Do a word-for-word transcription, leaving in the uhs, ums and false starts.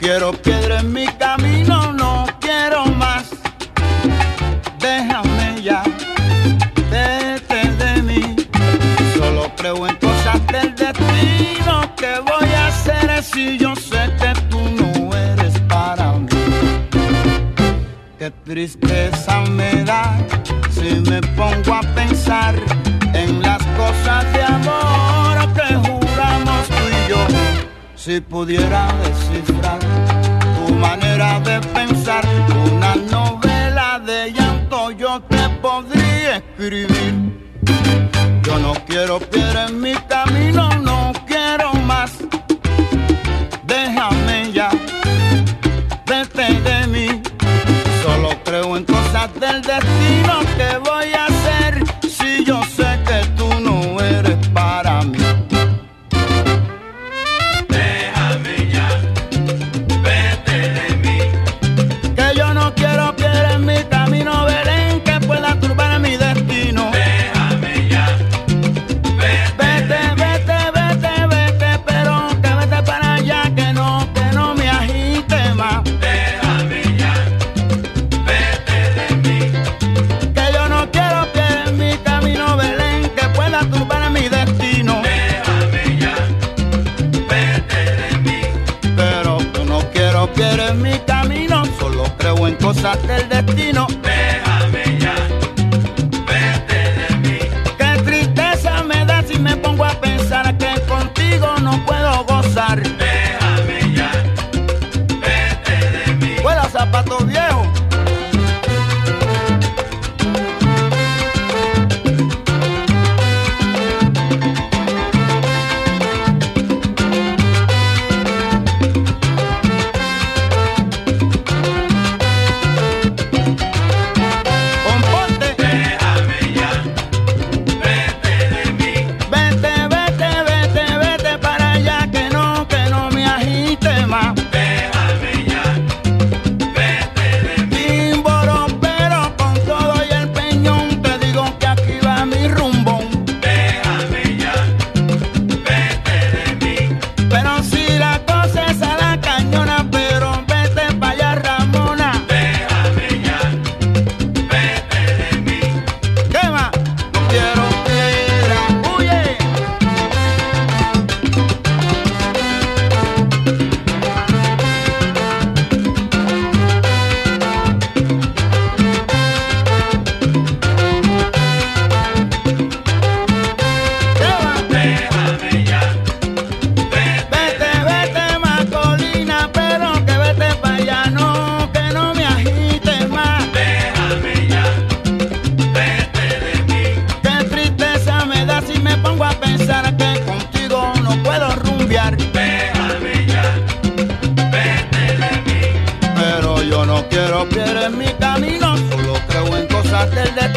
quiero piedra en mi camino, no quiero más. Déjame ya, vete de mí. Solo creo en cosas del destino. ¿Qué voy a hacer si yo sé que tú no eres para mí? Qué tristeza me da si me pongo a pensar en las cosas de amor que juramos tú y yo. Si pudiera descifrar tu manera de pensar, una novela de llanto yo te podría escribir. Yo no quiero piedra en mi camino, no quiero más. Déjame ya, vete de mí. Solo creo en cosas del destino. ¿Qué voy a hacer si yo sé que tú no eres para mí? Déjame ya, vete de mí. Que yo no quiero piedra en mi camino, Belén, que pueda turbar mi destino. Déjame ya, vete, vete, vete, vete, vete, pero que vete para allá, que no, que no me agite más. Déjame ya, vete de mí. Que yo no quiero piedra en mi camino, Belén, que pueda turbar mi destino. Déjame ya, vete de mí. Pero que no quiero piedra en mi camino, solo creo en cosas del destino. Déjame ya, vete de mí. Qué tristeza me da si me pongo a pensar que contigo no puedo gozar. Déjame ya, vete de mí. Fuera zapatos viejos. Componte. Déjame ya, vete de mí. Vete, vete, vete, vete para allá, que no, que no me agite más. Déjame ya, vete de mí. Tímboro, pero con todo y el peñón, te digo que aquí va mi rumbón. Déjame ya, vete de mí. Pero si la cosa es a la cañona, pero vete para allá, Ramona. Déjame ya, vete de mí. ¿Qué más? No quiero piedra, huye. ¿Qué más? Déjame ya, vete. Vete, vete, Macolina, pero que vete para allá, no, que no me agite más. Déjame ya, vete de mí. Qué tristeza me da si me pongo a pensar que contigo no puedo rumbear. Déjame ya, vete de mí. Pero yo no quiero piedra en mi camino, solo creo en cosas del destino.